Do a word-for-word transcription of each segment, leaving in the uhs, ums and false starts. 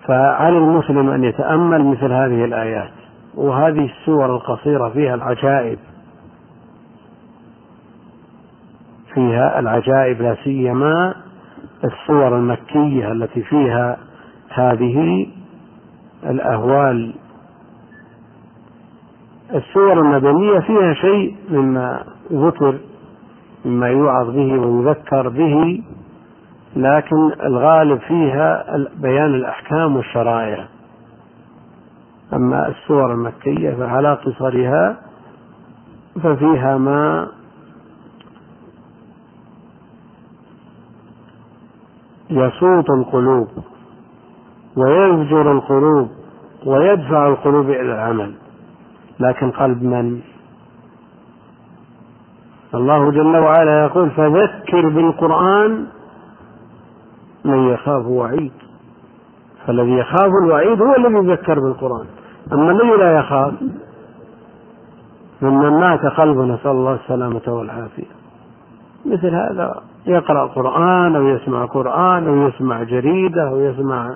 فعلى المسلم أن يتأمل مثل هذه الآيات، وهذه السور القصيرة فيها العجائب، فيها العجائب، لا سيما السور المكية التي فيها هذه الأهوال. السور المدنية فيها شيء مما ذكر، مما يوعظ به ويذكر به، لكن الغالب فيها بيان الأحكام والشرائع. أما السور المكية فعلى قصرها ففيها ما يصوت القلوب ويزجر القلوب ويدفع القلوب إلى العمل، لكن قلب من؟ الله جل وعلا يقول: فذكر بالقرآن من يخاف وعيد. فالذي يخاف الوعيد هو الذي يذكر بالقرآن، أما الذي لا يخاف ممن مات قلبه، نسأل الله السلامة والعافية، مثل هذا يقرأ قرآن أو يسمع قرآن أو يسمع جريدة أو يسمع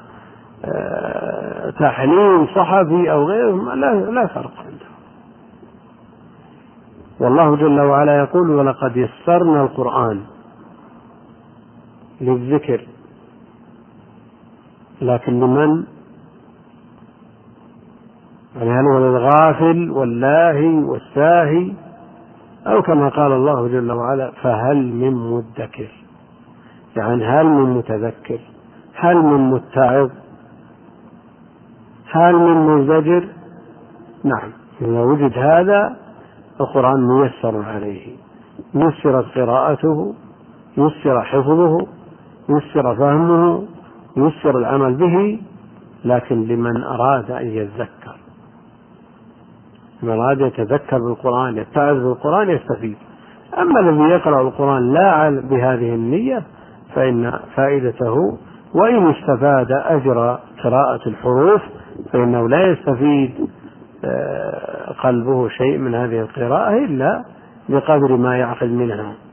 تحليل صحفي أو غيره، لا, لا فرق عنده. والله جل وعلا يقول: ولقد يسرنا القرآن للذكر، لكن لمن؟ يعني هل هو للغافل واللاهي والساهي، أو كما قال الله جل وعلا: فهل من مدكر، يعني هل من متذكر، هل من متعظ، هل من مزدجر؟ نعم، إذا وجد هذا القرآن ميسر عليه، يسر قراءته، يسر حفظه، يسر فهمه، يسر العمل به، لكن لمن أراد أن يتذكر، من أراد يتذكر بالقرآن، يتعظ بالقرآن، يستفيد. أما الذي يقرأ القرآن لا بهذه النية فإن فائدته، وإن استفاد أجر قراءة الحروف، فإنه لا يستفيد قلبه شيء من هذه القراءة إلا بقدر ما يعقل منها.